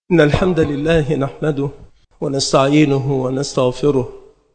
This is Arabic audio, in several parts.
إن الحمد لله نحمده ونستعينه ونستغفره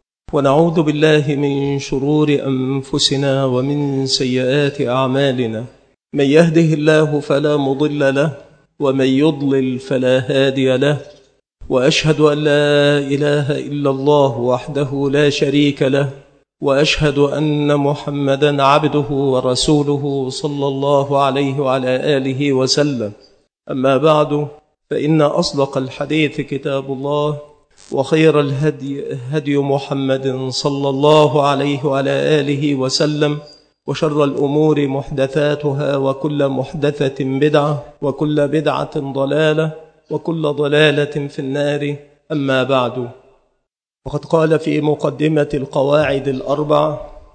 ونعوذ بالله من شرور أنفسنا ومن سيئات أعمالنا. من يهده الله فلا مضل له ومن يضلل فلا هادي له، وأشهد أن لا إله إلا الله وحده لا شريك له، وأشهد أن محمدا عبده ورسوله صلى الله عليه وعلى آله وسلم. أما بعد، فإن أصدق الحديث كتاب الله، وخير الهدي هدي محمد صلى الله عليه وعلى آله وسلم، وشر الأمور محدثاتها، وكل محدثة بدعة، وكل بدعة ضلالة، وكل ضلالة في النار. أما بعد، وقد قال في مقدمة القواعد الأربع: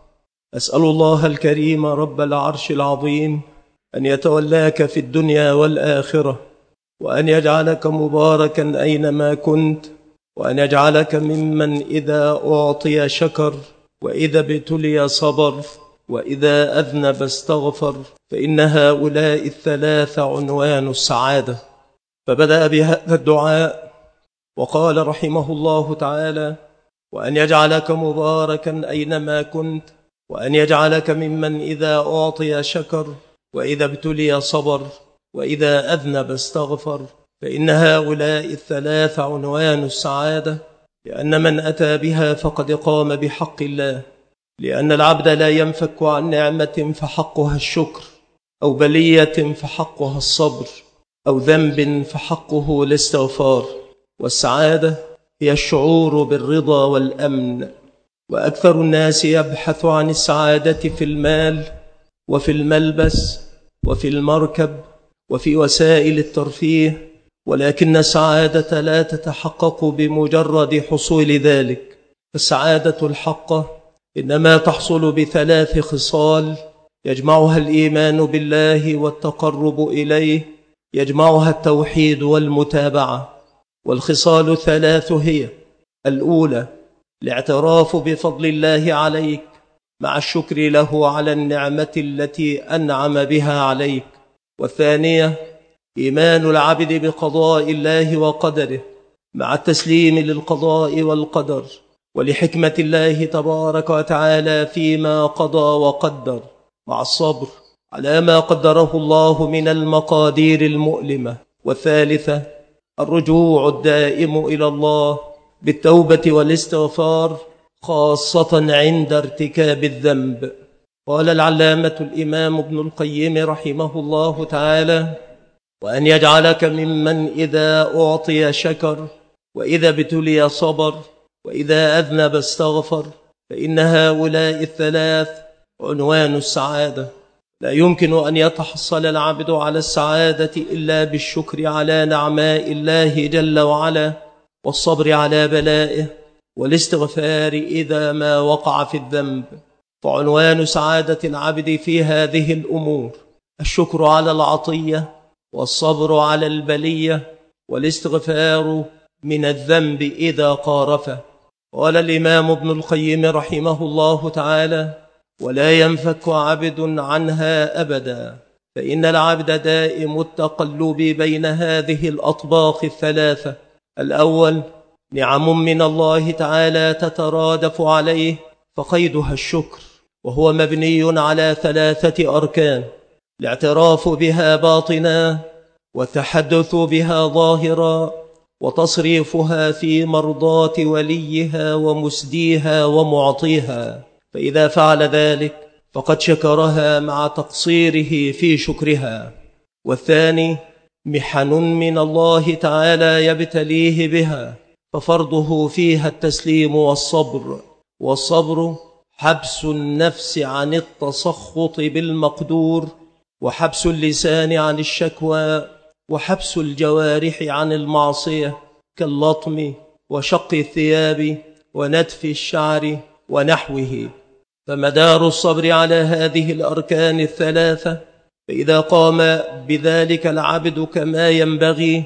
أسأل الله الكريم رب العرش العظيم أن يتولاك في الدنيا والآخرة، وأن يجعلك مباركا أينما كنت، وأن يجعلك ممن إذا أعطي شكر، وإذا ابتلي صبر، وإذا أذنب استغفر، فإن هؤلاء الثلاث عنوان السعادة. فبدأ بهذا الدعاء وقال رحمه الله تعالى: وأن يجعلك مباركا أينما كنت، وأن يجعلك ممن إذا أعطي شكر، وإذا ابتلي صبر، وإذا أذنب استغفر، فإن هؤلاء الثلاث عنوان السعادة، لأن من أتى بها فقد قام بحق الله، لأن العبد لا ينفك عن نعمة فحقها الشكر، أو بلية فحقها الصبر، أو ذنب فحقه الاستغفار. والسعادة هي الشعور بالرضا والأمن، وأكثر الناس يبحث عن السعادة في المال، وفي الملبس، وفي المركب، وفي وسائل الترفيه، ولكن السعادة لا تتحقق بمجرد حصول ذلك. السعادة الحقة إنما تحصل بثلاث خصال يجمعها الإيمان بالله والتقرب إليه، يجمعها التوحيد والمتابعة. والخصال الثلاث هي: الأولى الاعتراف بفضل الله عليك مع الشكر له على النعمة التي أنعم بها عليك. والثانية إيمان العبد بقضاء الله وقدره مع التسليم للقضاء والقدر، ولحكمة الله تبارك وتعالى فيما قضى وقدر، مع الصبر على ما قدره الله من المقادير المؤلمة. والثالثة الرجوع الدائم إلى الله بالتوبة والاستغفار، خاصة عند ارتكاب الذنب. قال العلامة الإمام ابن القيم رحمه الله تعالى: وأن يجعلك ممن إذا أعطي شكر، وإذا ابتلي صبر، وإذا أذنب استغفر، فإن هؤلاء الثلاث عنوان السعادة. لا يمكن أن يتحصل العبد على السعادة إلا بالشكر على نعماء الله جل وعلا، والصبر على بلائه، والاستغفار إذا ما وقع في الذنب. فعنوان سعادة العبد في هذه الأمور الشكر على العطية، والصبر على البلية، والاستغفار من الذنب إذا قارفه. قال الإمام ابن القيم رحمه الله تعالى: ولا ينفك عبد عنها أبدا، فإن العبد دائم التقلب بين هذه الأطباق الثلاثة. الأول نعم من الله تعالى تترادف عليه، فقيدها الشكر، وهو مبني على ثلاثة أركان: الاعتراف بها باطنا، والتحدث بها ظاهرا، وتصريفها في مرضاة وليها ومسديها ومعطيها. فإذا فعل ذلك فقد شكرها مع تقصيره في شكرها. والثاني محن من الله تعالى يبتليه بها، ففرضه فيها التسليم والصبر. والصبر حبس النفس عن التسخط بالمقدور، وحبس اللسان عن الشكوى، وحبس الجوارح عن المعصية كاللطم وشق الثياب ونتف الشعر ونحوه. فمدار الصبر على هذه الأركان الثلاثة، فإذا قام بذلك العبد كما ينبغي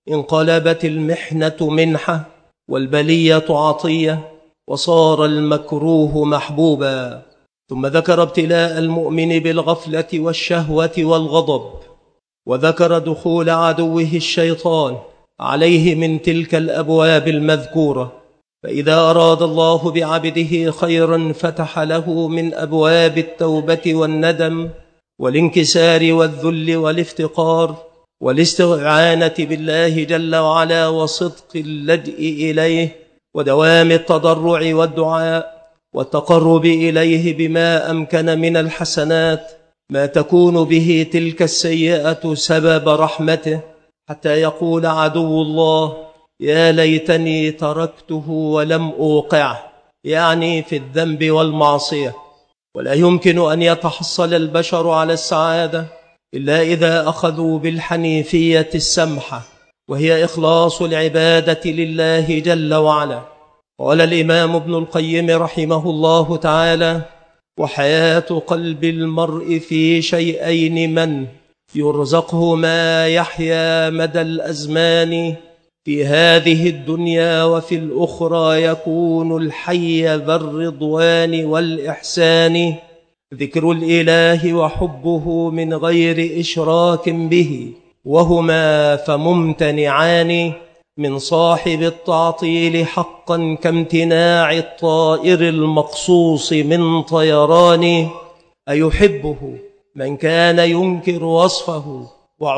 انقلبت المحنة منحة، والبلية عطية، وصار المكروه محبوبا. ثم ذكر ابتلاء المؤمن بالغفلة والشهوة والغضب، وذكر دخول عدوه الشيطان عليه من تلك الأبواب المذكورة. فإذا أراد الله بعبده خيرا فتح له من أبواب التوبة والندم والانكسار والذل والافتقار والاستعانة بالله جل وعلا وصدق اللجأ إليه ودوام التضرع والدعاء والتقرب إليه بما أمكن من الحسنات، ما تكون به تلك السيئة سبب رحمته، حتى يقول عدو الله: يا ليتني تركته ولم أوقعه، يعني في الذنب والمعصية. ولا يمكن أن يتحصل البشر على السعادة إلا إذا أخذوا بالحنيفية السمحة، وهي إخلاص العبادة لله جل وعلا. قال الإمام ابن القيم رحمه الله تعالى: وحياة قلب المرء في شيئين: من يرزقه ما يحيا مدى الأزمان، في هذه الدنيا وفي الأخرى يكون الحي ذا الرضوان والإحسان، ذكر الإله وحبه من غير إشراك به، وهما فممتنعان من صاحب التعطيل حقا كامتناع الطائر المقصوص من طيران. أيحبه من كان ينكر وصفه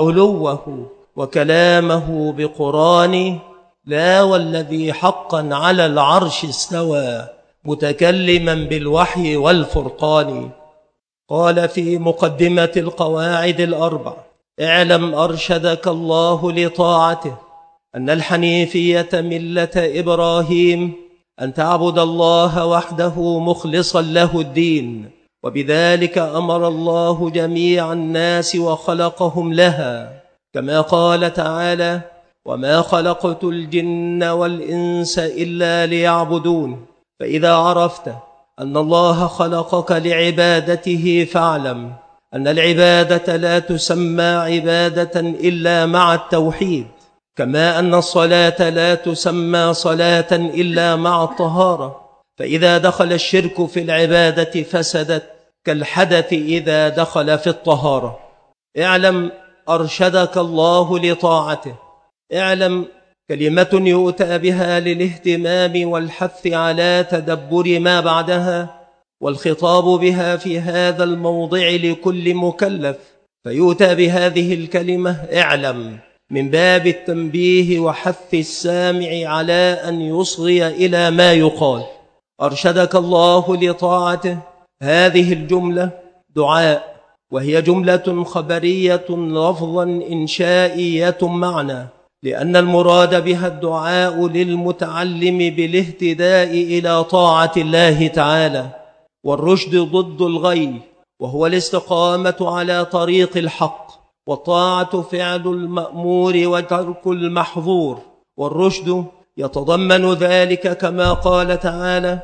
وعلوه وكلامه بقران، لا والذي حقا على العرش استوى متكلما بالوحي والفرقان. قال في مقدمة القواعد الأربع: اعلم أرشدك الله لطاعته أن الحنيفية ملة إبراهيم، أن تعبد الله وحده مخلصا له الدين، وبذلك أمر الله جميع الناس وخلقهم لها، كما قال تعالى: وما خلقت الجن والإنس إلا ليعبدون. فإذا عرفت أن الله خلقك لعبادته فاعلم أن العبادة لا تسمى عبادة إلا مع التوحيد، كما أن الصلاة لا تسمى صلاة إلا مع الطهارة، فإذا دخل الشرك في العبادة فسدت كالحدث إذا دخل في الطهارة. اعلم أرشدك الله لطاعته. اعلم كلمة يؤتى بها للاهتمام والحث على تدبر ما بعدها، والخطاب بها في هذا الموضع لكل مكلف، فيؤتى بهذه الكلمة اعلم من باب التنبيه وحث السامع على أن يصغي إلى ما يقال. أرشدك الله لطاعته، هذه الجملة دعاء، وهي جملة خبرية لفظا إنشائية معنى، لأن المراد بها الدعاء للمتعلم بالاهتداء إلى طاعة الله تعالى. والرشد ضد الغي، وهو الاستقامة على طريق الحق، والطاعة فعل المأمور وترك المحظور. والرشد يتضمن ذلك كما قال تعالى: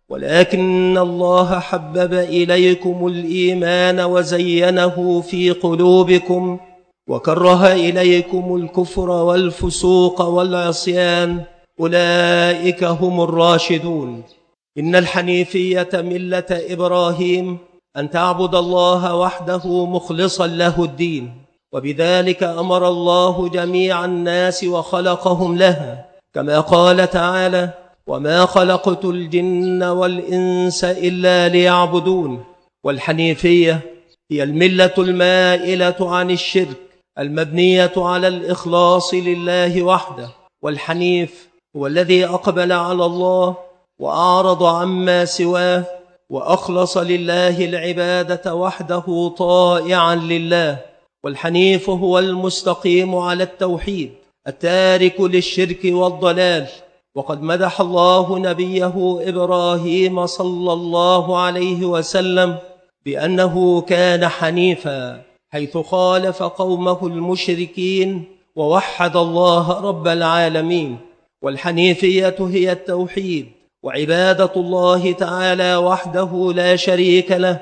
ولكن الله حبب إليكم الإيمان وزينه في قلوبكم وكره إليكم الكفر والفسوق والعصيان، أولئك هم الراشدون. إن الحنيفية ملة إبراهيم أن تعبد الله وحده مخلصا له الدين، وبذلك أمر الله جميع الناس وخلقهم لها، كما قال تعالى: وما خلقت الجن والإنس إلا ليعبدون. والحنيفية هي الملة المائلة عن الشرك المبنية على الإخلاص لله وحده. والحنيف هو الذي أقبل على الله وأعرض عما سواه وأخلص لله العبادة وحده طائعا لله. والحنيف هو المستقيم على التوحيد التارك للشرك والضلال. وقد مدح الله نبيه إبراهيم صلى الله عليه وسلم بأنه كان حنيفا، حيث خالف قومه المشركين ووحد الله رب العالمين. والحنيفية هي التوحيد وعبادة الله تعالى وحده لا شريك له،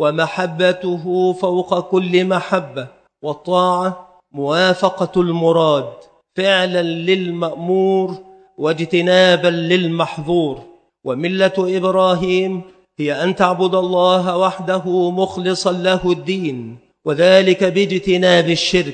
ومحبته فوق كل محبة، والطاعة موافقة المراد فعلا للمأمور واجتنابا للمحظور. وملة إبراهيم هي أن تعبد الله وحده مخلصا له الدين، وذلك باجتناب الشرك،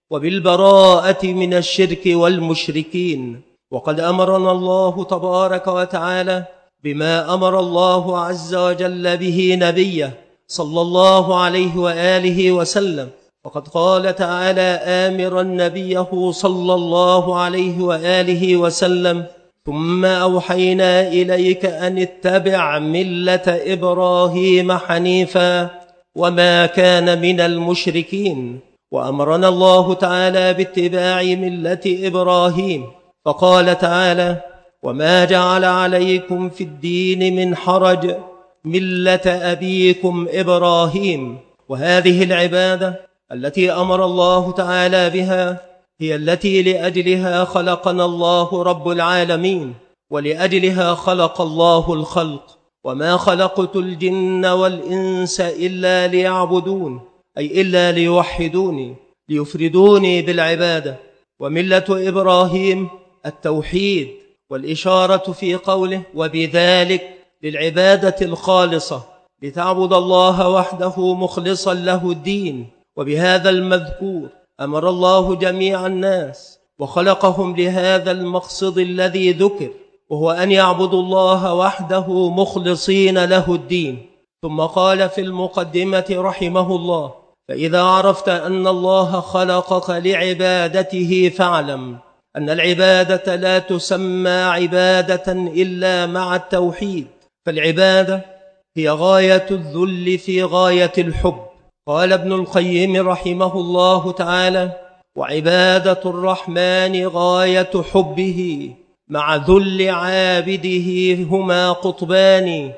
وبالبراءة من الشرك والمشركين. وقد أمرنا الله تبارك وتعالى بما أمر الله عز وجل به نبيه صلى الله عليه وآله وسلم، وقد قال تعالى آمرا نبيه صلى الله عليه وآله وسلم: ثم أوحينا إليك أن اتبع ملة إبراهيم حنيفا وما كان من المشركين. وأمرنا الله تعالى باتباع ملة إبراهيم، فقال تعالى: وما جعل عليكم في الدين من حرج ملة أبيكم إبراهيم. وهذه العبادة التي أمر الله تعالى بها هي التي لأجلها خلقنا الله رب العالمين، ولأجلها خلق الله الخلق. وما خلقت الجن والإنس إلا ليعبدون، أي إلا ليوحدوني، ليفردوني بالعبادة. وملة إبراهيم التوحيد، والإشارة في قوله: وبذلك للعبادة الخالصة، لتعبد الله وحده مخلصا له الدين. وبهذا المذكور أمر الله جميع الناس وخلقهم لهذا المقصد الذي ذكر، وهو أن يعبدوا الله وحده مخلصين له الدين. ثم قال في المقدمة رحمه الله: فإذا عرفت أن الله خلقك لعبادته فاعلم أن العبادة لا تسمى عبادة إلا مع التوحيد، فالعبادة هي غاية الذل في غاية الحب. قال ابن القيم رحمه الله تعالى: وعبادة الرحمن غاية حبه مع ذل عابده هما قطبان،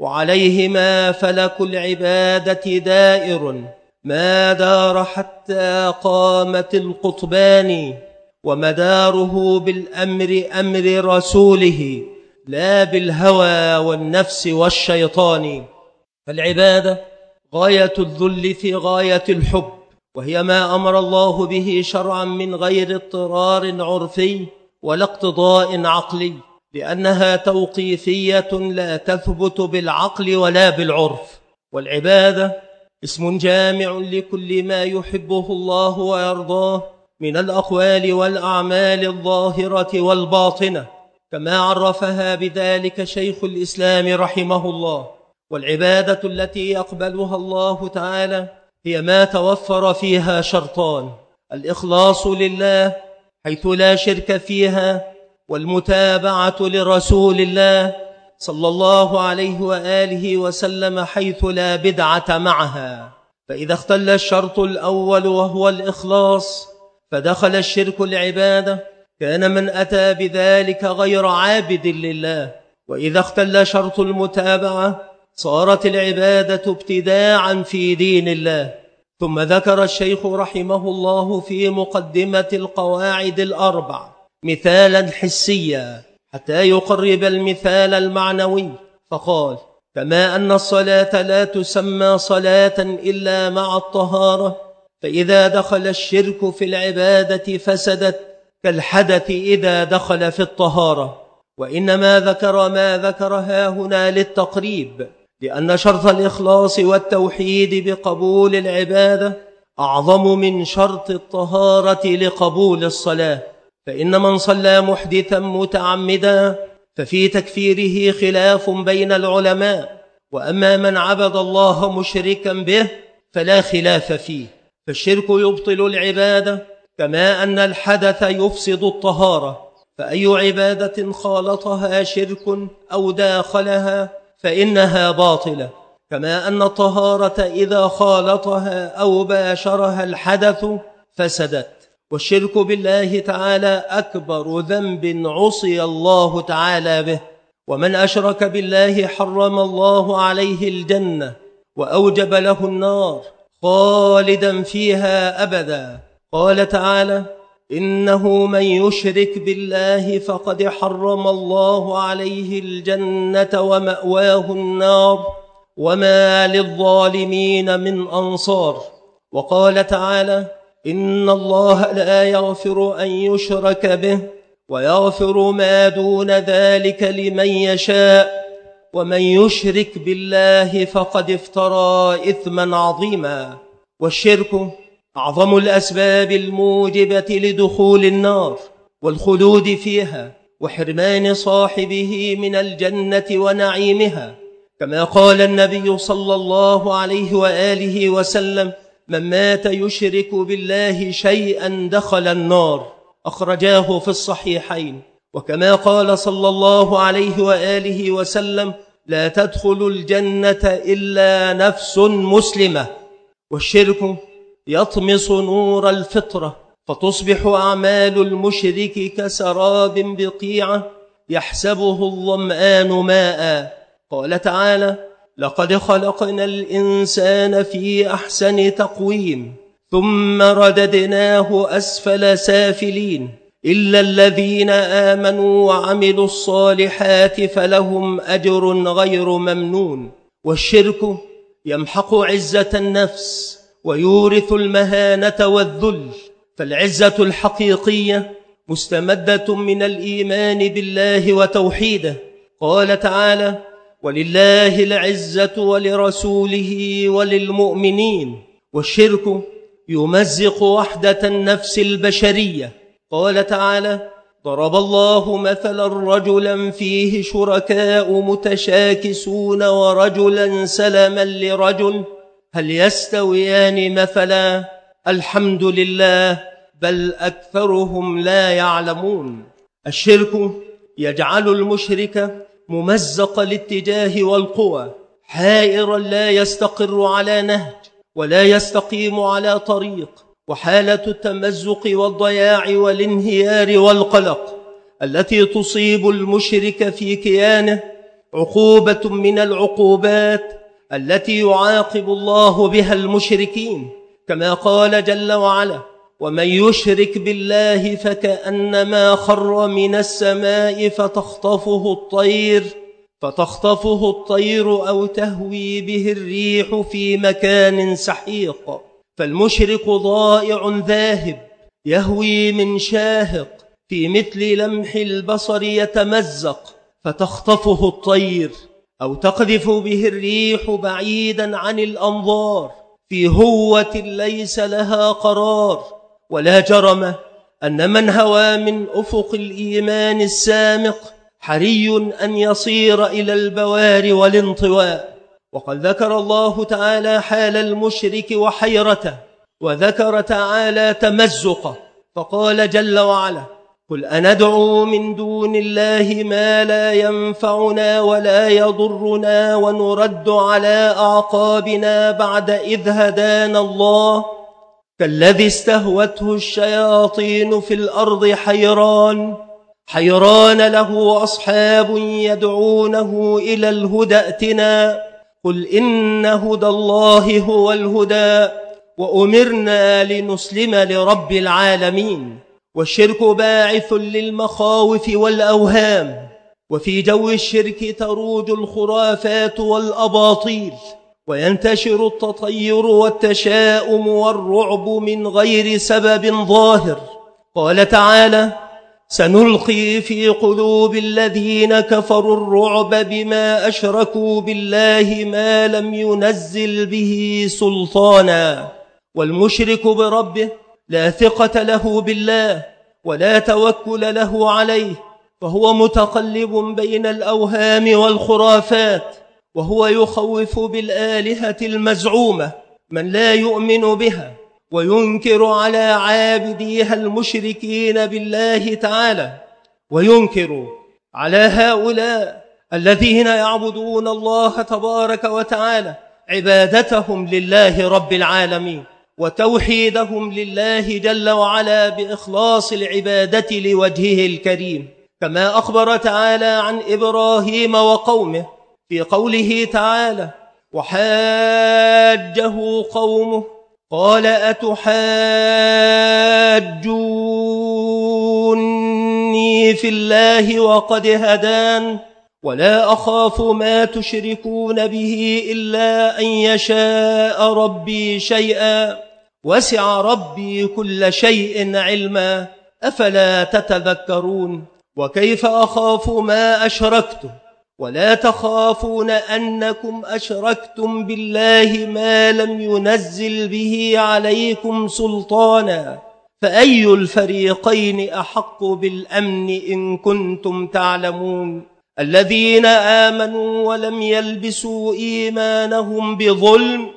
وعليهما فلك العبادة دائر ما دار حتى قامت القطبان، ومداره بالأمر أمر رسوله لا بالهوى والنفس والشيطان. فالعبادة غاية الذل في غاية الحب، وهي ما أمر الله به شرعا من غير اضطرار عرفي ولا اقتضاء عقلي، لأنها توقيفية لا تثبت بالعقل ولا بالعرف. والعبادة اسم جامع لكل ما يحبه الله ويرضاه من الأقوال والأعمال الظاهرة والباطنة، كما عرفها بذلك شيخ الإسلام رحمه الله. والعبادة التي يقبلها الله تعالى هي ما توفر فيها شرطان: الإخلاص لله حيث لا شرك فيها، والمتابعة لرسول الله صلى الله عليه وآله وسلم حيث لا بدعة معها. فإذا اختل الشرط الأول وهو الإخلاص فدخل الشرك العبادة، كان من أتى بذلك غير عابد لله. وإذا اختل شرط المتابعة صارت العبادة ابتداعا في دين الله. ثم ذكر الشيخ رحمه الله في مقدمة القواعد الأربع مثالا حسيا حتى يقرب المثال المعنوي، فقال: كما أن الصلاة لا تسمى صلاة إلا مع الطهارة، فإذا دخل الشرك في العبادة فسدت كالحدث إذا دخل في الطهارة. وإنما ذكر ما ذكرها هنا للتقريب، لأن شرط الإخلاص والتوحيد بقبول العبادة أعظم من شرط الطهارة لقبول الصلاة. فإن من صلى محدثا متعمدا ففي تكفيره خلاف بين العلماء، وأما من عبد الله مشركا به فلا خلاف فيه. فالشرك يبطل العبادة كما أن الحدث يفسد الطهارة، فأي عبادة خالطها شرك أو داخلها فإنها باطلة، كما أن الطهارة إذا خالطها أو باشرها الحدث فسدت. والشرك بالله تعالى أكبر ذنب عصي الله تعالى به، ومن أشرك بالله حرم الله عليه الجنة وأوجب له النار خالدا فيها أبدا. قال تعالى: إنه من يشرك بالله فقد حرم الله عليه الجنة ومأواه النار وما للظالمين من أنصار. وقال تعالى: إن الله لا يغفر أن يشرك به ويغفر ما دون ذلك لمن يشاء ومن يشرك بالله فقد افترى إثما عظيما. والشرك أعظم الأسباب الموجبة لدخول النار والخلود فيها وحرمان صاحبه من الجنة ونعيمها، كما قال النبي صلى الله عليه وآله وسلم: من مات يشرك بالله شيئا دخل النار، أخرجاه في الصحيحين. وكما قال صلى الله عليه وآله وسلم: لا تدخل الجنة إلا نفس مسلمة. والشرك يطمس نور الفطرة، فتصبح أعمال المشرك كسراب بقيعة يحسبه الظمآن ماء. قال تعالى: لقد خلقنا الإنسان في أحسن تقويم ثم رددناه أسفل سافلين إلا الذين آمنوا وعملوا الصالحات فلهم أجر غير ممنون. والشرك يمحق عزة النفس ويورث المهانة والذل، فالعزة الحقيقية مستمدة من الإيمان بالله وتوحيده. قال تعالى: ولله العزة ولرسوله وللمؤمنين. والشرك يمزق وحدة النفس البشرية. قال تعالى: ضرب الله مثلا رجلا فيه شركاء متشاكسون ورجلا سلما لرجل هل يستويان مثلا الحمد لله بل أكثرهم لا يعلمون. الشرك يجعل المشرك ممزق الاتجاه والقوى، حائرا لا يستقر على نهج ولا يستقيم على طريق، وحالة التمزق والضياع والانهيار والقلق التي تصيب المشرك في كيانه عقوبة من العقوبات التي يعاقب الله بها المشركين، كما قال جل وعلا: ومن يشرك بالله فكأنما خر من السماء فتخطفه الطير أو تهوي به الريح في مكان سحيق. فالمشرك ضائع ذاهب يهوي من شاهق، في مثل لمح البصر يتمزق فتخطفه الطير أو تقذف به الريح بعيدا عن الأنظار في هوة ليس لها قرار. ولا جرم أن من هوى من أفق الإيمان السامق حري أن يصير إلى البوار والانطواء. وقد ذكر الله تعالى حال المشرك وحيرته، وذكر تعالى تمزقه، فقال جل وعلا: قل أندعو من دون الله ما لا ينفعنا ولا يضرنا ونرد على أعقابنا بعد إذ هدانا الله كالذي استهوته الشياطين في الأرض حيران له أصحاب يدعونه إلى الهدى ائتنا قل إن هدى الله هو الهدى وأمرنا لنسلم لرب العالمين. والشرك باعث للمخاوف والأوهام، وفي جو الشرك تروج الخرافات والأباطيل، وينتشر التطير والتشاؤم والرعب من غير سبب ظاهر. قال تعالى: سنلقي في قلوب الذين كفروا الرعب بما أشركوا بالله ما لم ينزل به سلطانا. والمشرك بربه لا ثقة له بالله ولا توكل له عليه، فهو متقلب بين الأوهام والخرافات، وهو يخوف بالآلهة المزعومة من لا يؤمن بها، وينكر على عابديها المشركين بالله تعالى، وينكر على هؤلاء الذين يعبدون الله تبارك وتعالى عبادتهم لله رب العالمين وتوحيدهم لله جل وعلا بإخلاص العبادة لوجهه الكريم، كما أخبر تعالى عن إبراهيم وقومه في قوله تعالى: وحاجه قومه قال أتحاجوني في الله وقد هدان ولا أخاف ما تشركون به إلا أن يشاء ربي شيئا وسع ربي كل شيء علما أفلا تتذكرون. وكيف أخاف ما أشركتم ولا تخافون أنكم أشركتم بالله ما لم ينزل به عليكم سلطانا فأي الفريقين أحق بالأمن إن كنتم تعلمون الذين آمنوا ولم يلبسوا إيمانهم بظلم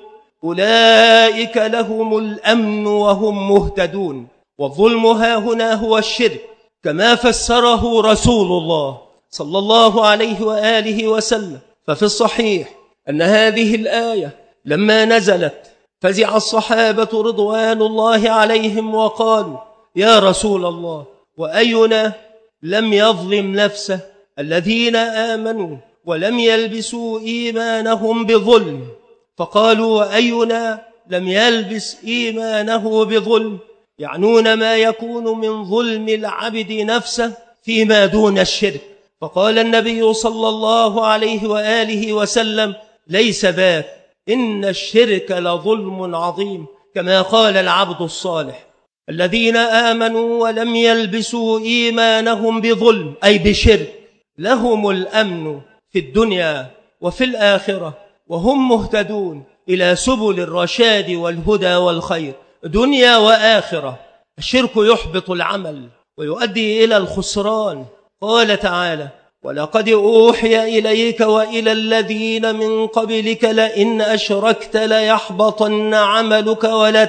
أولئك لهم الأمن وهم مهتدون. والظلم هاهنا هو الشرك كما فسره رسول الله صلى الله عليه وآله وسلم. ففي الصحيح أن هذه الآية لما نزلت فزع الصحابة رضوان الله عليهم وقالوا: يا رسول الله، وأينا لم يظلم نفسه؟ الذين آمنوا ولم يلبسوا إيمانهم بظلم. فقالوا: وأينا لم يلبس إيمانه بظلم؟ يعنون ما يكون من ظلم العبد نفسه فيما دون الشرك. فقال النبي صلى الله عليه وآله وسلم: ليس ذاك، إن الشرك لظلم عظيم، كما قال العبد الصالح. الذين آمنوا ولم يلبسوا إيمانهم بظلم أي بشرك لهم الأمن في الدنيا وفي الآخرة وهم مهتدون إلى سبل الرشاد والهدى والخير دنيا وآخرة. الشرك يحبط العمل ويؤدي إلى الخسران. قال تعالى: ولقد أوحي إليك وإلى الذين من قبلك لئن أشركت ليحبطن عملك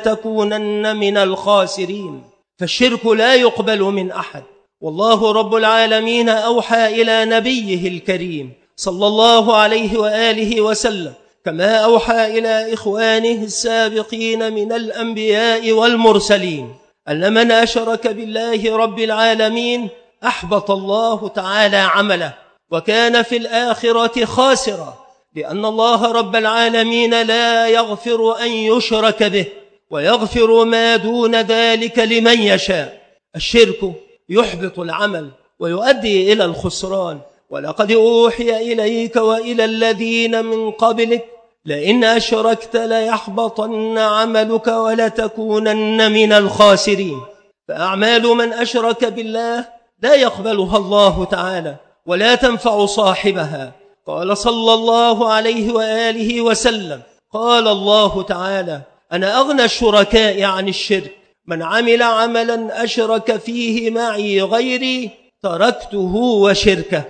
ولتكونن من الخاسرين. فالشرك لا يقبل من أحد. والله رب العالمين أوحى إلى نبيه الكريم صلى الله عليه وآله وسلم كما أوحى إلى إخوانه السابقين من الأنبياء والمرسلين أن من أشرك بالله رب العالمين أحبط الله تعالى عمله وكان في الآخرة خاسرا، لأن الله رب العالمين لا يغفر أن يشرك به ويغفر ما دون ذلك لمن يشاء. الشرك يحبط العمل ويؤدي إلى الخسران. ولقد أوحي إليك وإلى الذين من قبلك لئن أشركت ليحبطن عملك ولتكونن من الخاسرين. فأعمال من أشرك بالله لا يقبلها الله تعالى ولا تنفع صاحبها. قال صلى الله عليه وآله وسلم: قال الله تعالى: أنا أغنى الشركاء عن الشرك، من عمل عملا أشرك فيه معي غيري تركته وشركه.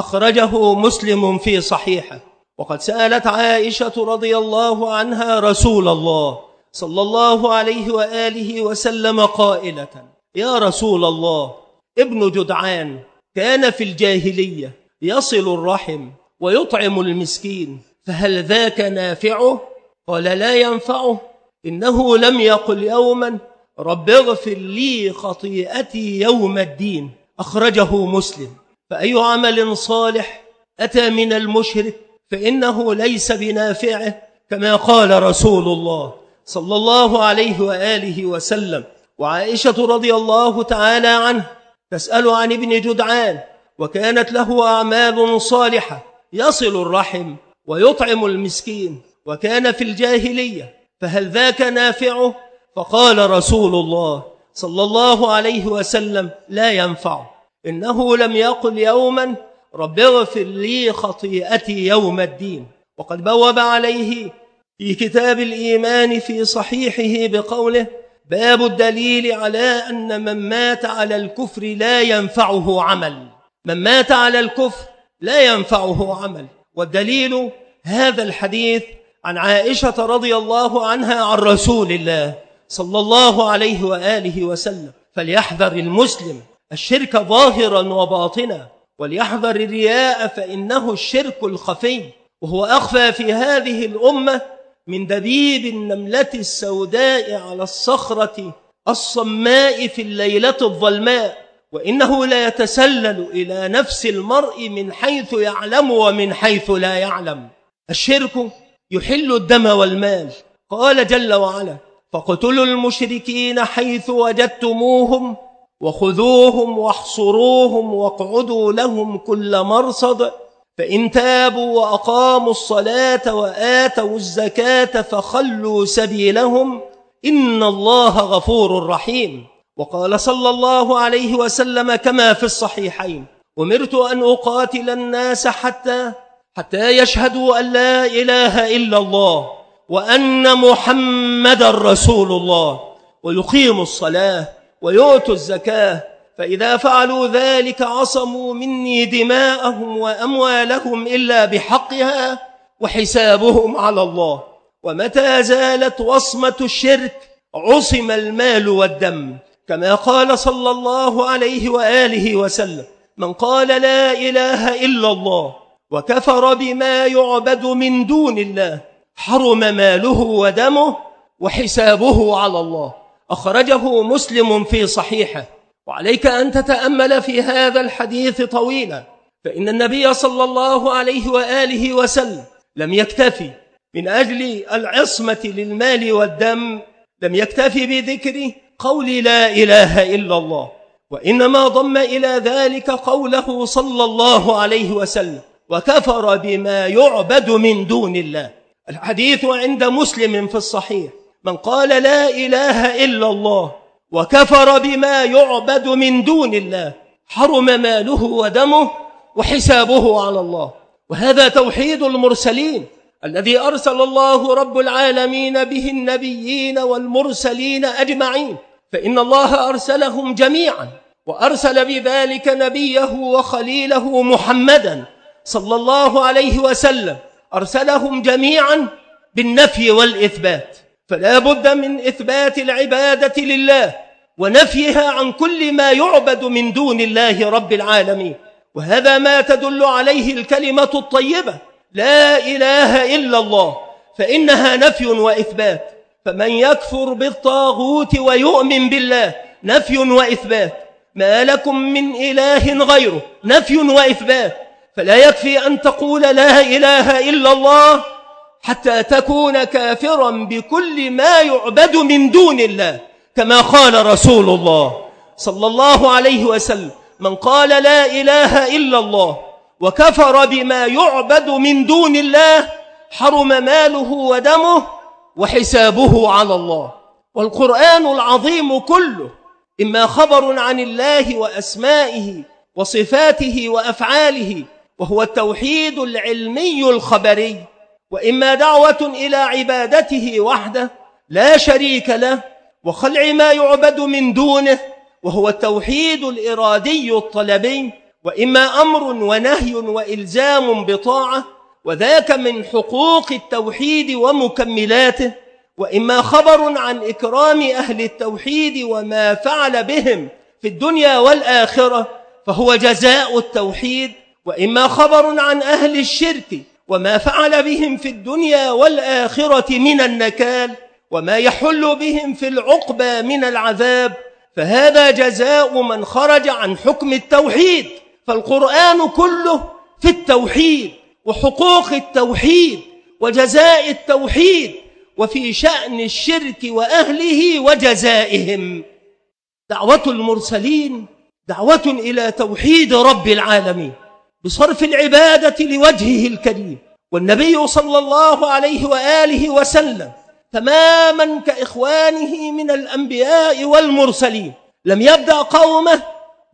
أخرجه مسلم في صحيحه. وقد سألت عائشة رضي الله عنها رسول الله صلى الله عليه وآله وسلم قائلة: يا رسول الله، ابن جدعان كان في الجاهلية يصل الرحم ويطعم المسكين، فهل ذاك نافعه؟ قال: لا ينفعه، إنه لم يقل يوما رب اغفر لي خطيئتي يوم الدين. أخرجه مسلم. فأي عمل صالح أتى من المشرك فإنه ليس بنافعه، كما قال رسول الله صلى الله عليه وآله وسلم. وعائشة رضي الله تعالى عنه تسأل عن ابن جدعان، وكانت له أعمال صالحة، يصل الرحم ويطعم المسكين، وكان في الجاهلية، فهل ذاك نافعه؟ فقال رسول الله صلى الله عليه وسلم: لا ينفعه، إنه لم يقل يوما رب اغفر لي خطيئتي يوم الدين. وقد بوب عليه في كتاب الإيمان في صحيحه بقوله: باب الدليل على أن من مات على الكفر لا ينفعه عمل. من مات على الكفر لا ينفعه عمل. والدليل هذا الحديث عن عائشة رضي الله عنها عن رسول الله صلى الله عليه وآله وسلم. فليحذر المسلم الشرك ظاهرا وباطنا، وليحذر الرياء، فإنه الشرك الخفي، وهو أخفى في هذه الأمة من دبيب النملة السوداء على الصخرة الصماء في الليلة الظلماء، وإنه لا يتسلل إلى نفس المرء من حيث يعلم ومن حيث لا يعلم. الشرك يحل الدم والمال. قال جل وعلا: فاقتلوا المشركين حيث وجدتموهم وخذوهم واحصروهم واقعدوا لهم كل مرصد فإن تابوا وأقاموا الصلاة وآتوا الزكاة فخلوا سبيلهم إن الله غفور رحيم. وقال صلى الله عليه وسلم كما في الصحيحين: أمرت أن أقاتل الناس حتى يشهدوا أن لا إله إلا الله وأن محمد رسول الله ويقيموا الصلاة ويؤتوا الزكاة، فإذا فعلوا ذلك عصموا مني دماءهم وأموالهم إلا بحقها وحسابهم على الله. ومتى زالت وصمة الشرك عصم المال والدم، كما قال صلى الله عليه وآله وسلم: من قال لا إله إلا الله وكفر بما يعبد من دون الله حرم ماله ودمه وحسابه على الله. أخرجه مسلم في صحيحه. وعليك أن تتأمل في هذا الحديث طويلا، فإن النبي صلى الله عليه وآله وسلم لم يكتفي من أجل العصمة للمال والدم، لم يكتفي بذكر قول لا إله إلا الله، وإنما ضم إلى ذلك قوله صلى الله عليه وسلم: وكفر بما يعبد من دون الله. الحديث عند مسلم في الصحيح: من قال لا إله إلا الله وكفر بما يعبد من دون الله حرم ماله ودمه وحسابه على الله. وهذا توحيد المرسلين الذي أرسل الله رب العالمين به النبيين والمرسلين أجمعين، فإن الله أرسلهم جميعا، وأرسل بذلك نبيه وخليله محمدا صلى الله عليه وسلم، أرسلهم جميعا بالنفي والإثبات. فلا بد من إثبات العبادة لله ونفيها عن كل ما يعبد من دون الله رب العالمين. وهذا ما تدل عليه الكلمة الطيبة لا إله إلا الله، فإنها نفي وإثبات. فمن يكفر بالطاغوت ويؤمن بالله نفي وإثبات. ما لكم من إله غيره نفي وإثبات. فلا يكفي أن تقول لا إله إلا الله حتى تكون كافرا بكل ما يعبد من دون الله، كما قال رسول الله صلى الله عليه وسلم: من قال لا إله إلا الله وكفر بما يعبد من دون الله حرم ماله ودمه وحسابه على الله. والقرآن العظيم كله إما خبر عن الله وأسمائه وصفاته وأفعاله، وهو التوحيد العلمي الخبري، وإما دعوة إلى عبادته وحده لا شريك له وخلع ما يعبد من دونه، وهو التوحيد الإرادي الطلبي، وإما أمر ونهي وإلزام بطاعة، وذاك من حقوق التوحيد ومكملاته، وإما خبر عن إكرام أهل التوحيد وما فعل بهم في الدنيا والآخرة فهو جزاء التوحيد، وإما خبر عن أهل الشرك وما فعل بهم في الدنيا والآخرة من النكال وما يحل بهم في العقبى من العذاب، فهذا جزاء من خرج عن حكم التوحيد. فالقرآن كله في التوحيد وحقوق التوحيد وجزاء التوحيد، وفي شأن الشرك وأهله وجزائهم. دعوة المرسلين دعوة إلى توحيد رب العالمين بصرف العبادة لوجهه الكريم. والنبي صلى الله عليه وآله وسلم تماما كإخوانه من الأنبياء والمرسلين لم يبدأ قومه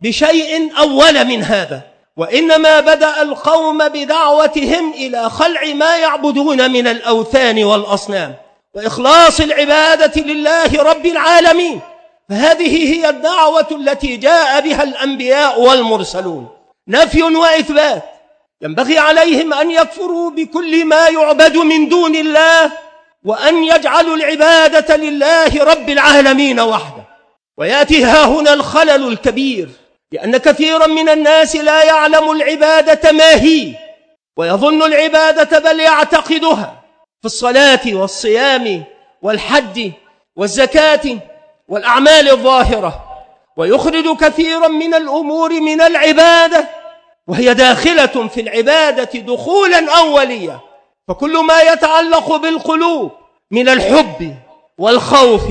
بشيء أول من هذا، وإنما بدأ القوم بدعوتهم إلى خلع ما يعبدون من الأوثان والأصنام وإخلاص العبادة لله رب العالمين. فهذه هي الدعوة التي جاء بها الأنبياء والمرسلون، نفي وإثبات. ينبغي عليهم أن يكفروا بكل ما يعبد من دون الله، وأن يجعلوا العبادة لله رب العالمين وحده. ويأتي ها هنا الخلل الكبير، لأن كثيرا من الناس لا يعلم العبادة ما هي، ويظن العبادة بل يعتقدها في الصلاة والصيام والحج والزكاة والأعمال الظاهرة، ويخرج كثيرا من الأمور من العبادة وهي داخلة في العبادة دخولا أوليا. فكل ما يتعلق بالقلوب من الحب والخوف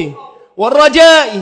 والرجاء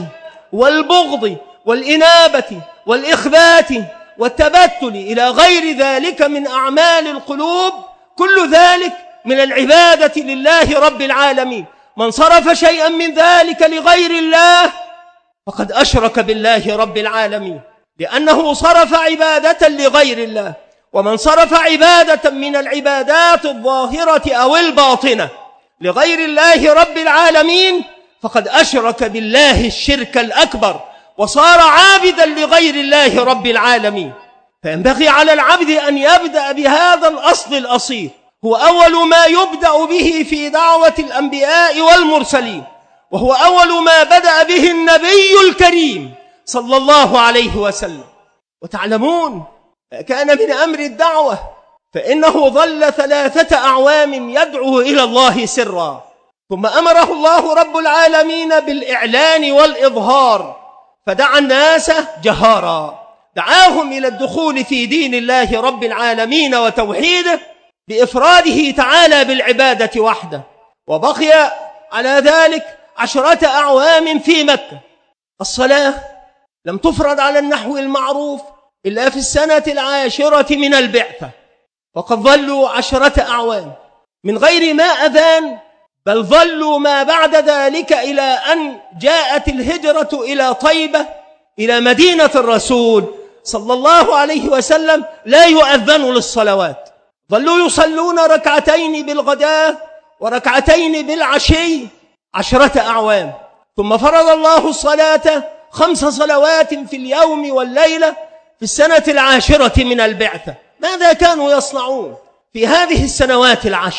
والبغض والإنابة والإخبات والتبتل إلى غير ذلك من أعمال القلوب، كل ذلك من العبادة لله رب العالمين. من صرف شيئا من ذلك لغير الله فقد أشرك بالله رب العالمين، لأنه صرف عبادة لغير الله، ومن صرف عبادة من العبادات الظاهرة أو الباطنة لغير الله رب العالمين فقد أشرك بالله الشرك الأكبر وصار عابدا لغير الله رب العالمين. فينبغي على العبد أن يبدأ بهذا الأصل الأصيل، هو أول ما يبدأ به في دعوة الأنبياء والمرسلين، وهو أول ما بدأ به النبي الكريم صلى الله عليه وسلم. وتعلمون كان من أمر الدعوة فإنه ظل 3 أعوام يدعو إلى الله سرا، ثم أمره الله رب العالمين بالإعلان والإظهار، فدعا الناس جهارا، دعاهم إلى الدخول في دين الله رب العالمين وتوحيده بإفراده تعالى بالعبادة وحده. وبقي على ذلك 10 أعوام في مكة. الصلاة لم تفرض على النحو المعروف إلا في السنة 10 من البعثة، وقد ظلوا 10 أعوام من غير ما أذان، بل ظلوا ما بعد ذلك إلى أن جاءت الهجرة إلى طيبة إلى مدينة الرسول صلى الله عليه وسلم لا يؤذن للصلوات، ظلوا يصلون 2 بالغداة و2 بالعشي 10 أعوام، ثم فرض الله الصلاة 5 صلوات في اليوم والليلة في السنة 10 من البعثة. ماذا كانوا يصنعون في هذه السنوات 10؟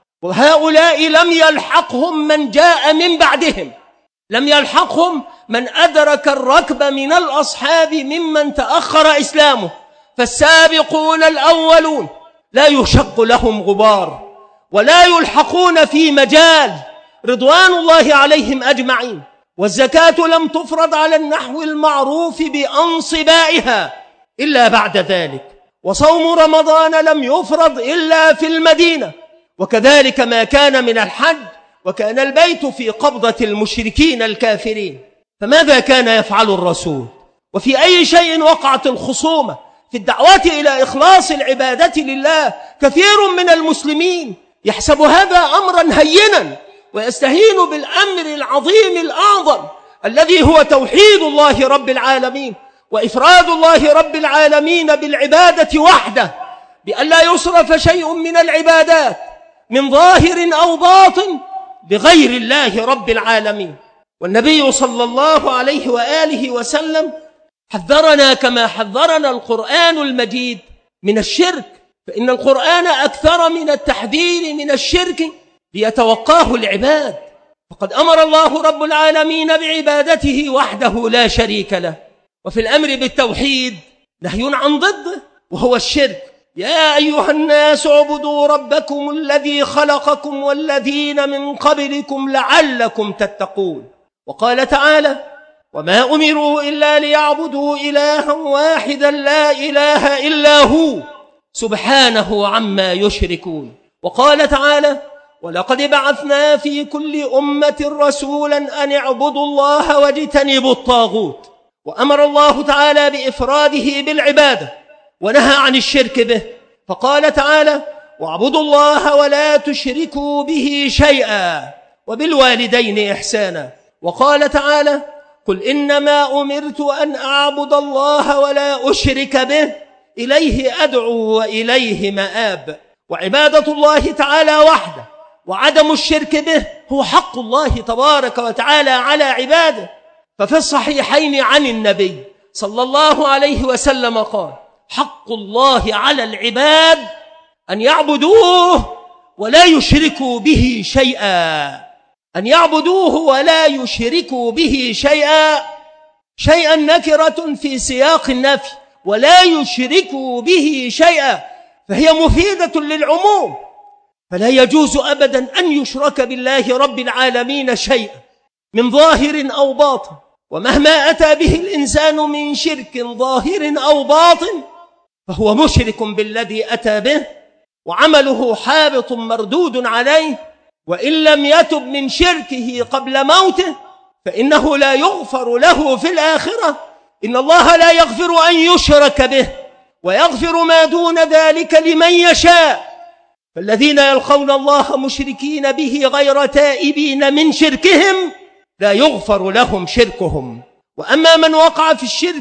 وهؤلاء لم يلحقهم من جاء من بعدهم، لم يلحقهم من أدرك الركب من الأصحاب ممن تأخر إسلامه، فالسابقون الأولون لا يشق لهم غبار ولا يلحقون في مجال رضوان الله عليهم أجمعين. والزكاة لم تفرض على النحو المعروف بأنصبائها إلا بعد ذلك، وصوم رمضان لم يفرض إلا في المدينة، وكذلك ما كان من الحج، وكان البيت في قبضة المشركين الكافرين. فماذا كان يفعل الرسول؟ وفي أي شيء وقعت الخصومة؟ في الدعوة إلى إخلاص العبادة لله كثير من المسلمين يحسب هذا أمرا هينا ويستهين بالأمر العظيم الأعظم الذي هو توحيد الله رب العالمين وإفراد الله رب العالمين بالعبادة وحده، بأن لا يصرف شيء من العبادات من ظاهر أو باطن بغير الله رب العالمين. والنبي صلى الله عليه وآله وسلم حذرنا كما حذرنا القرآن المجيد من الشرك، فإن القرآن أكثر من التحذير من الشرك ليتوقاه العباد. فقد أمر الله رب العالمين بعبادته وحده لا شريك له، وفي الأمر بالتوحيد نهي عن ضده وهو الشرك. يا أيها الناس اعبدوا ربكم الذي خلقكم والذين من قبلكم لعلكم تتقون. وقال تعالى: وما أمروا إلا ليعبدوا إلها واحدا لا إله إلا هو سبحانه عما يشركون. وقال تعالى: ولقد بعثنا في كل أمة رسولا أن اعبدوا الله واجتنبوا الطاغوت. وأمر الله تعالى بإفراده بالعبادة ونهى عن الشرك به، فقال تعالى: واعبدوا الله ولا تشركوا به شيئا وبالوالدين إحسانا. وقال تعالى: قل إنما أمرت أن أعبد الله ولا أشرك به إليه أدعو وإليه مآب. وعبادة الله تعالى وحده وعدم الشرك به هو حق الله تبارك وتعالى على عباده. ففي الصحيحين عن النبي صلى الله عليه وسلم قال: حق الله على العباد أن يعبدوه ولا يشركوا به شيئا، أن يعبدوه ولا يشركوا به شيئا. شيئا نكرة في سياق النفي، ولا يشركوا به شيئا فهي مفيدة للعموم، فلا يجوز أبدا أن يشرك بالله رب العالمين شيئا من ظاهر أو باطن، ومهما أتى به الإنسان من شرك ظاهر أو باطن فهو مشرك بالذي أتى به، وعمله حابط مردود عليه، وإن لم يتب من شركه قبل موته فإنه لا يغفر له في الآخرة. إن الله لا يغفر أن يشرك به ويغفر ما دون ذلك لمن يشاء. فالذين يلقون الله مشركين به غير تائبين من شركهم لا يغفر لهم شركهم. وأما من وقع في الشرك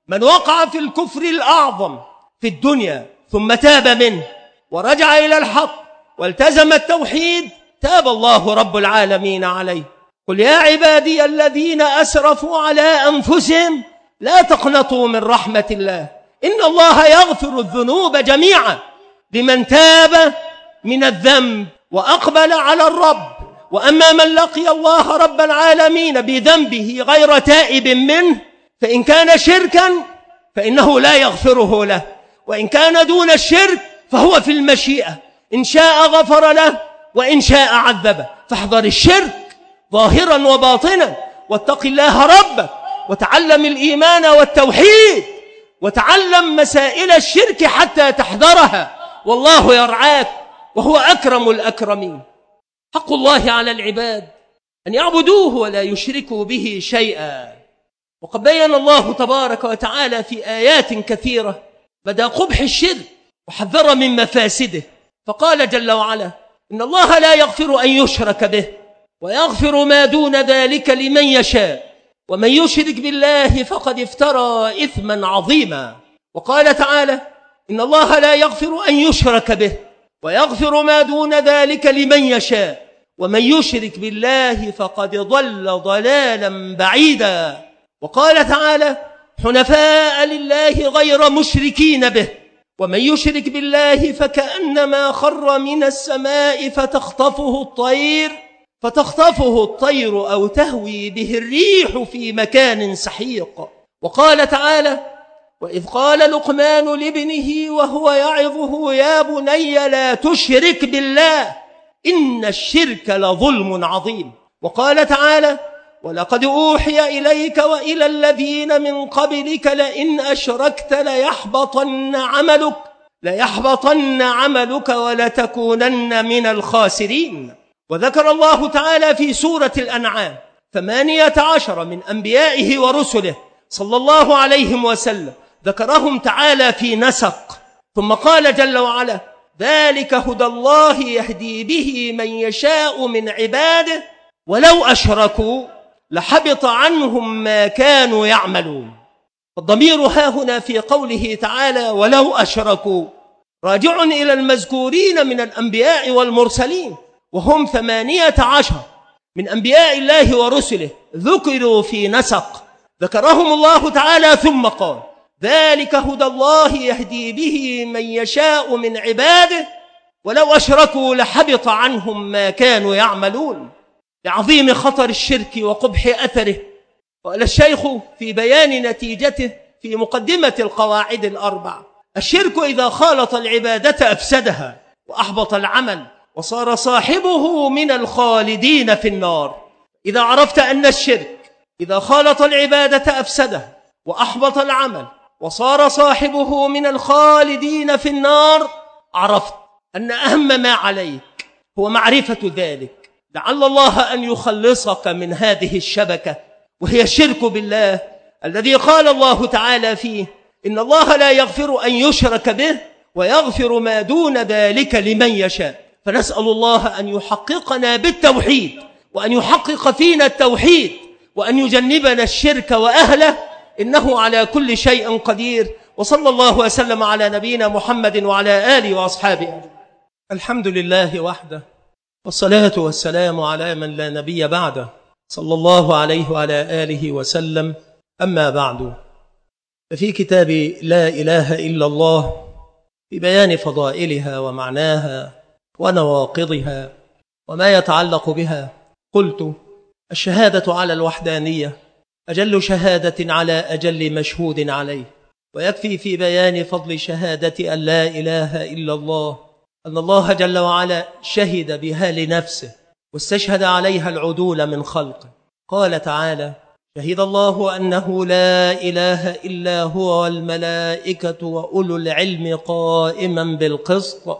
من وقع في الكفر الأعظم في الدنيا ثم تاب منه ورجع إلى الحق والتزم التوحيد تاب الله رب العالمين عليه. قل يا عبادي الذين أسرفوا على أنفسهم لا تقنطوا من رحمة الله إن الله يغفر الذنوب جميعا. لمن تاب من الذنب وأقبل على الرب. وأما من لقي الله رب العالمين بذنبه غير تائب منه فإن كان شركا فإنه لا يغفره له، وإن كان دون الشرك فهو في المشيئة، إن شاء غفر له وإن شاء عذبه. فاحذر الشرك ظاهرا وباطنا، واتق الله ربك، وتعلم الإيمان والتوحيد، وتعلم مسائل الشرك حتى تحذرها، والله يرعاك وهو أكرم الأكرمين. حق الله على العباد أن يعبدوه ولا يشركوا به شيئا. وقد بين الله تبارك وتعالى في آيات كثيرة مدى قبح الشرك وحذر من مفاسده، فقال جل وعلا إن الله لا يغفر أن يشرك به ويغفر ما دون ذلك لمن يشاء ومن يشرك بالله فقد افترى إثما عظيما. وقال تعالى إن الله لا يغفر أن يشرك به ويغفر ما دون ذلك لمن يشاء ومن يشرك بالله فقد ضل ضلالا بعيدا. وقال تعالى حنفاء لله غير مشركين به ومن يشرك بالله فكأنما خر من السماء فتخطفه الطير أو تهوي به الريح في مكان سحيق. وقال تعالى وإذ قال لقمان لابنه وهو يعظه يا بني لا تشرك بالله إن الشرك لظلم عظيم. وقال تعالى ولقد أوحي إليك وإلى الذين من قبلك لئن أشركت ليحبطن عملك ولتكونن من الخاسرين. وذكر الله تعالى في سورة الأنعام 18 من أنبيائه ورسله صلى الله عليه وسلم، ذكرهم تعالى في نسق، ثم قال جل وعلا ذلك هدى الله يهدي به من يشاء من عباده ولو أشركوا لحبط عنهم ما كانوا يعملون. الضمير ها هنا في قوله تعالى ولو أشركوا راجع إلى المذكورين من الأنبياء والمرسلين، وهم 18 من أنبياء الله ورسله ذكروا في نسق، ذكرهم الله تعالى ثم قال ذلك هدى الله يهدي به من يشاء من عباده ولو أشركوا لحبط عنهم ما كانوا يعملون. لعظيم خطر الشرك وقبح أثره قال الشيخ في بيان نتيجته في مقدمة القواعد الأربع الشرك إذا خالط العبادة أفسدها وأحبط العمل وصار صاحبه من الخالدين في النار. إذا عرفت أن الشرك إذا خالط العبادة أفسدها وأحبط العمل وصار صاحبه من الخالدين في النار، عرفت أن أهم ما عليك هو معرفة ذلك، لعل الله أن يخلصك من هذه الشبكة وهي الشرك بالله الذي قال الله تعالى فيه إن الله لا يغفر أن يشرك به ويغفر ما دون ذلك لمن يشاء. فنسأل الله أن يحققنا بالتوحيد وأن يحقق فينا التوحيد وأن يجنبنا الشرك وأهله، إنه على كل شيء قدير. وصلى الله وسلم على نبينا محمد وعلى آله وأصحابه. الحمد لله وحده والصلاة والسلام على من لا نبي بعده صلى الله عليه وعلى آله وسلم. أما بعد، ففي كتاب لا إله إلا الله في بيان فضائلها ومعناها ونواقضها وما يتعلق بها قلت الشهادة على الوحدانية أجل شهادة على أجل مشهود عليه، ويكفي في بيان فضل شهادة أن لا إله إلا الله أن الله جل وعلا شهد بها لنفسه واستشهد عليها العدول من خلقه. قال تعالى شهد الله أنه لا إله إلا هو والملائكة وأولو العلم قائما بالقسط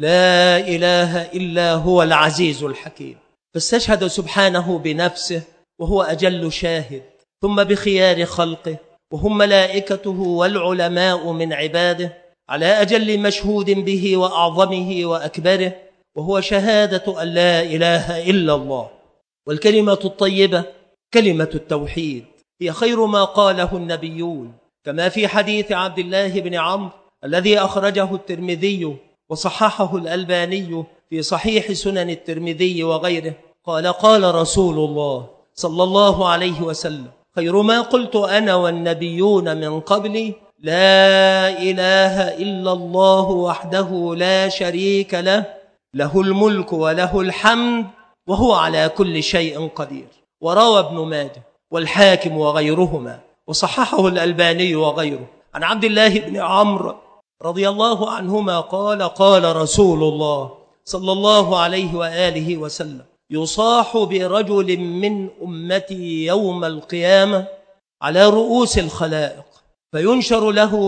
لا إله إلا هو العزيز الحكيم. فاستشهد سبحانه بنفسه وهو أجل شاهد، ثم بخيار خلقه وهم ملائكته والعلماء من عباده على أجل مشهود به وأعظمه وأكبره، وهو شهادة أن لا إله إلا الله. والكلمة الطيبة كلمة التوحيد هي خير ما قاله النبيون كما في حديث عبد الله بن عمرو الذي أخرجه الترمذي وصححه الألباني في صحيح سنن الترمذي وغيره، قال قال رسول الله صلى الله عليه وسلم: خير ما قلت أنا والنبيون من قبلي لا إله إلا الله وحده لا شريك له، له الملك وله الحمد وهو على كل شيء قدير. وروى ابن ماجه والحاكم وغيرهما وصححه الألباني وغيره عن عبد الله بن عمرو رضي الله عنهما قال قال رسول الله صلى الله عليه وآله وسلم: يصاح برجل من أمتي يوم القيامة على رؤوس الخلائق، فينشر له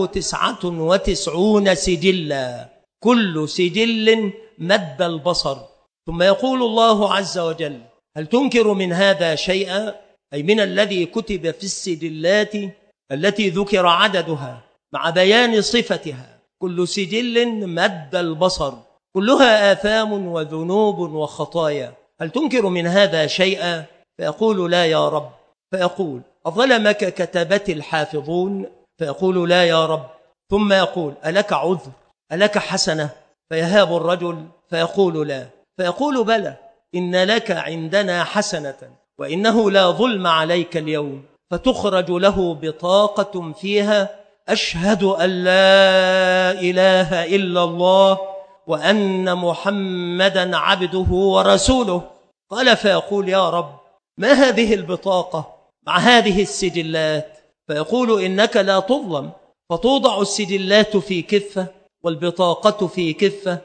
99 سجلا، كل سجل مد البصر، ثم يقول الله عز وجل: هل تنكر من هذا شيئا؟ أي من الذي كتب في السجلات التي ذكر عددها مع بيان صفتها، كل سجل مد البصر، كلها آثام وذنوب وخطايا، هل تنكر من هذا شيئا؟ فيقول: لا يا رب. فيقول: أظلمك كتبت الحافظون؟ فيقول: لا يا رب. ثم يقول: ألك عذر؟ ألك حسنة؟ فيهاب الرجل فيقول: لا. فيقول: بلى، إن لك عندنا حسنة وإنه لا ظلم عليك اليوم. فتخرج له بطاقة فيها: أشهد أن لا إله إلا الله وأن محمدا عبده ورسوله. قال: فيقول: يا رب، ما هذه البطاقة مع هذه السجلات؟ فيقول: إنك لا تظلم. فتوضع السجلات في كفة والبطاقة في كفة،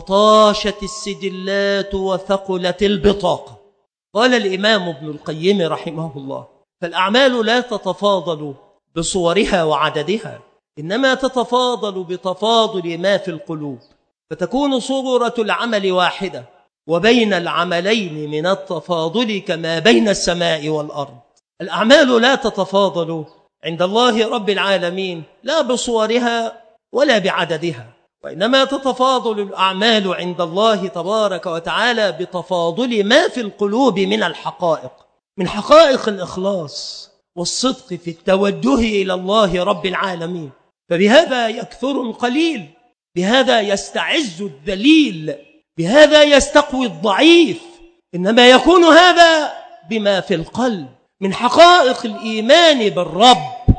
فطاشت السجلات وثقلت البطاقة. قال الإمام ابن القيم رحمه الله: فالأعمال لا تتفاضل بصورها وعددها، إنما تتفاضل بتفاضل ما في القلوب، فتكون صورة العمل واحدة، وبين العملين من التفاضل كما بين السماء والأرض. الأعمال لا تتفاضل عند الله رب العالمين لا بصورها ولا بعددها، وإنما تتفاضل الأعمال عند الله تبارك وتعالى بتفاضل ما في القلوب من الحقائق، من حقائق الإخلاص والصدق في التوجه إلى الله رب العالمين. فبهذا يكثر القليل، بهذا يستعز الذليل، بهذا يستقوي الضعيف. إنما يكون هذا بما في القلب من حقائق الإيمان بالرب.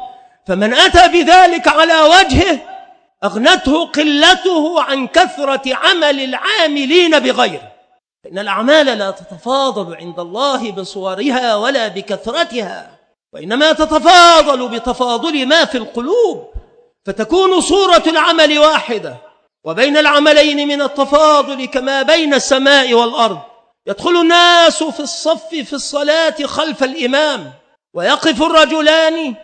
فمن أتى بذلك على وجهه أغنته قلته عن كثرة عمل العاملين بغيره. فإن الأعمال لا تتفاضل عند الله بصورها ولا بكثرتها، وإنما تتفاضل بتفاضل ما في القلوب، فتكون صورة العمل واحدة، وبين العملين من التفاضل كما بين السماء والأرض. يدخل الناس في الصف في الصلاة خلف الإمام، ويقف الرجلان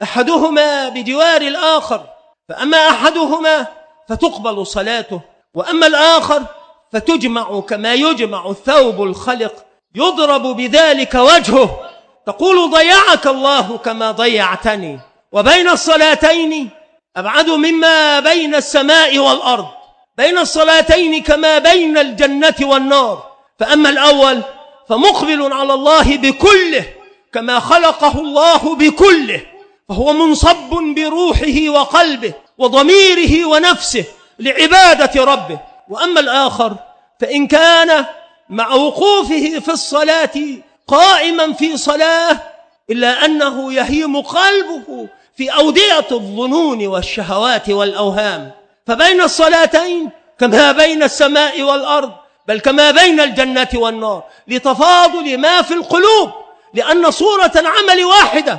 أحدهما بجوار الآخر، فأما أحدهما فتقبل صلاته، وأما الآخر فتجمع كما يجمع الثوب الخلق، يضرب بذلك وجهه، تقول: ضيعك الله كما ضيعتني. وبين الصلاتين أبعد مما بين السماء والأرض، بين الصلاتين كما بين الجنة والنار. فأما الأول فمقبل على الله بكله كما خلقه الله بكله، فهو منصب بروحه وقلبه وضميره ونفسه لعبادة ربه. وأما الآخر فإن كان مع وقوفه في الصلاة قائما في صلاة، إلا أنه يهيم قلبه في أودية الظنون والشهوات والأوهام. فبين الصلاتين كما بين السماء والأرض، بل كما بين الجنة والنار، لتفاضل ما في القلوب، لأن صورة العمل واحدة،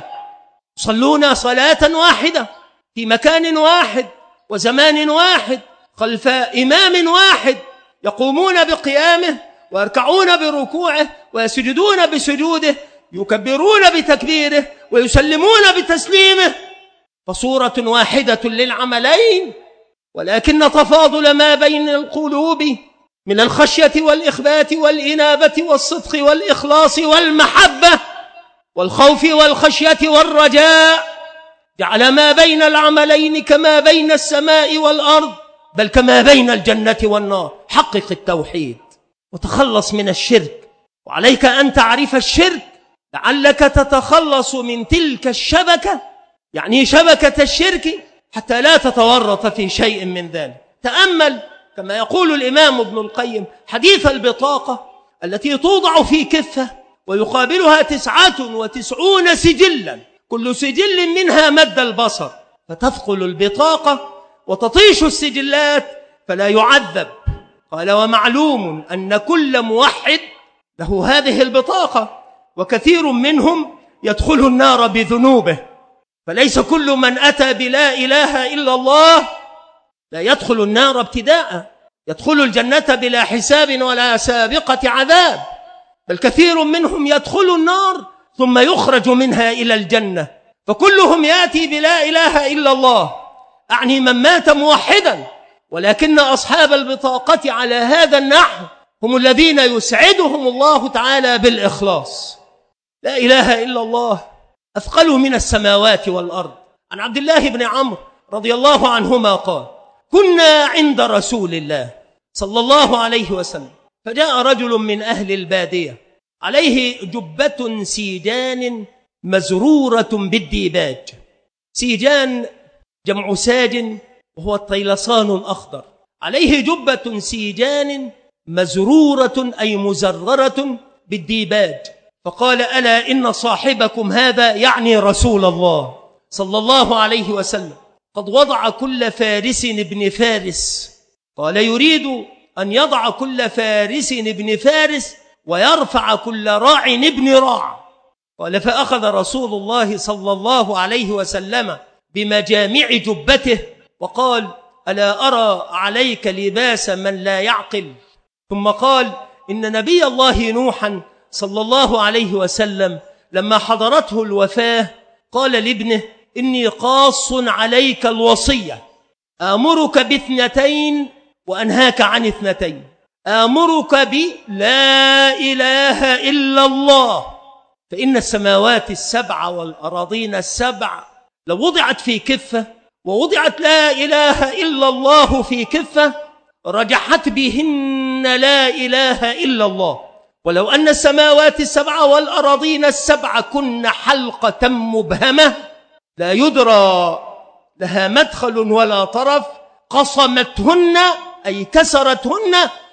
يصلون صلاة واحدة في مكان واحد وزمان واحد خلف إمام واحد، يقومون بقيامه ويركعون بركوعه ويسجدون بسجوده، يكبرون بتكبيره ويسلمون بتسليمه، فصورة واحدة للعملين، ولكن تفاضل ما بين القلوب من الخشية والإخبات والإنابة والصدق والإخلاص والمحبة والخوف والخشية والرجاء جعل ما بين العملين كما بين السماء والأرض، بل كما بين الجنة والنار. حقق التوحيد وتخلص من الشرك، وعليك أن تعرف الشرك لعلك تتخلص من تلك الشبكة يعني شبكة الشرك حتى لا تتورط في شيء من ذلك. تأمل كما يقول الإمام ابن القيم حديث البطاقة التي توضع في كفة ويقابلها 99 سجلا، كل سجل منها مد البصر، فتثقل البطاقة وتطيش السجلات فلا يعذب. قال: ومعلوم أن كل موحد له هذه البطاقة، وكثير منهم يدخل النار بذنوبه، فليس كل من أتى بلا إله إلا الله لا يدخل النار ابتداء، يدخل الجنة بلا حساب ولا سابقة عذاب، بل كثير منهم يدخل النار ثم يخرج منها إلى الجنة. فكلهم يأتي بلا إله إلا الله، أعني من مات موحدا، ولكن أصحاب البطاقة على هذا النحو هم الذين يسعدهم الله تعالى بالإخلاص. لا إله إلا الله أثقل من السماوات والأرض. عن عبد الله بن عمرو رضي الله عنهما قال: كنا عند رسول الله صلى الله عليه وسلم، فجاء رجل من أهل البادية عليه جبة سيجان مزرورة بالديباج. سيجان جمع ساج وهو الطيلسان الأخضر. عليه جبة سيجان مزرورة أي مزررة بالديباج. فقال: ألا إن صاحبكم هذا، يعني رسول الله صلى الله عليه وسلم، قد وضع كل فارس ابن فارس. قال: يريد أن يضع كل فارس ابن فارس ويرفع كل راع ابن راع. قال: فأخذ رسول الله صلى الله عليه وسلم بمجامع جبته وقال: ألا أرى عليك لباس من لا يعقل. ثم قال: إن نبي الله نوحا صلى الله عليه وسلم لما حضرته الوفاة قال لابنه: إني قاص عليك الوصية، آمرك باثنتين وأنهاك عن اثنتين. آمرك بلا إله إلا الله، فإن السماوات السبع والأراضين السبع لو وضعت في كفة ووضعت لا إله إلا الله في كفة رجحت بهن لا إله إلا الله، ولو أن السماوات السبع والأراضين السبع كن حلقة مبهمة لا يدرى لها مدخل ولا طرف قصمتهن أي كسرتهن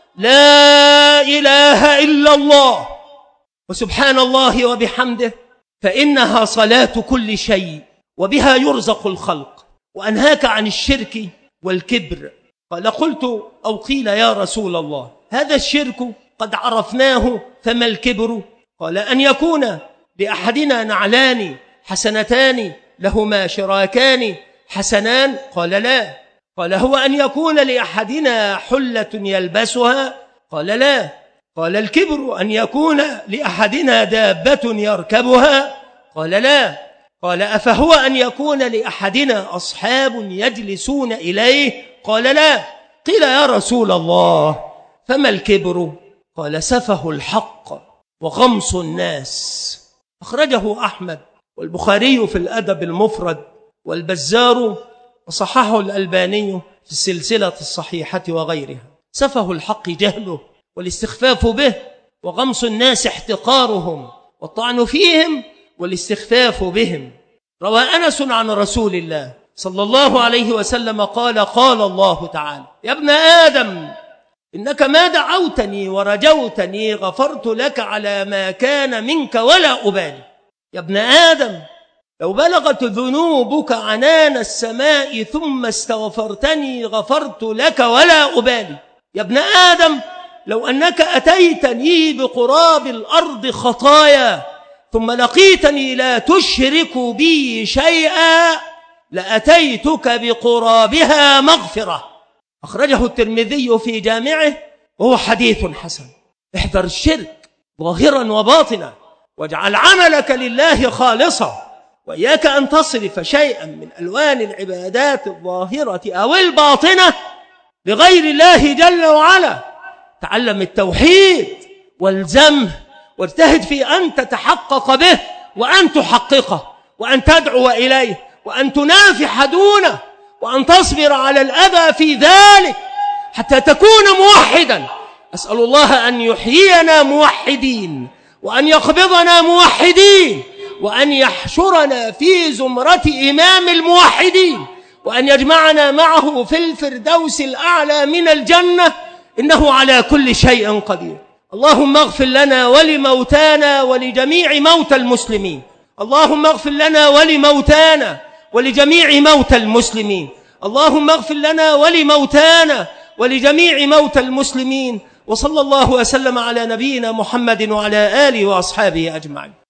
لا إله إلا الله. وسبحان الله وبحمده، فإنها صلاة كل شيء وبها يرزق الخلق. وأنهاك عن الشرك والكبر. قال: قلت أو قيل يا رسول الله هذا الشرك قد عرفناه، فما الكبر؟ قال: أن يكون لأحدنا نعلان حسنتان لهما شراكان حسنان. قال: لا. قال: هو أن يكون لأحدنا حلة يلبسها. قال: لا. قال: الكبر أن يكون لأحدنا دابة يركبها. قال: لا. قال: أفهو أن يكون لأحدنا أصحاب يجلسون إليه؟ قال: لا. قيل: يا رسول الله فما الكبر؟ قال: سفه الحق وغمص الناس. أخرجه أحمد والبخاري في الأدب المفرد والبزار، وصححه الألباني في السلسلة الصحيحة وغيرها. سفه الحق جهله والاستخفاف به، وغمص الناس احتقارهم والطعن فيهم والاستخفاف بهم. روى أنس عن رسول الله صلى الله عليه وسلم قال: قال الله تعالى: يا ابن آدم إنك ما دعوتني ورجوتني غفرت لك على ما كان منك ولا أبالي. يا ابن آدم لو بلغت ذنوبك عنان السماء ثم استغفرتني غفرت لك ولا أبالي. يا ابن آدم لو أنك أتيتني بقراب الأرض خطايا ثم لقيتني لا تشرك بي شيئا لأتيتك بقرابها مغفرة. أخرجه الترمذي في جامعه وهو حديث حسن. احذر الشرك ظاهرا وباطنا، واجعل عملك لله خالصا، وإياك أن تصرف شيئا من ألوان العبادات الظاهرة أو الباطنة لغير الله جل وعلا. تعلم التوحيد والزمه، واجتهد في أن تتحقق به وأن تحققه، وأن تدعو إليه، وأن تنافح دونه، وأن تصبر على الأذى في ذلك حتى تكون موحدا. أسأل الله أن يحيينا موحدين، وأن يقبضنا موحدين، وأن يحشرنا في زمرة إمام الموحدين، وأن يجمعنا معه في الفردوس الأعلى من الجنة، إنه على كل شيء قدير. اللهم اغفر لنا ولموتانا ولجميع موتى المسلمين. اللهم اغفر لنا ولموتانا ولجميع موتى المسلمين. اللهم اغفر لنا ولموتانا ولجميع موتى المسلمين. وصلى الله وسلم على نبينا محمد وعلى آله وأصحابه أجمعين.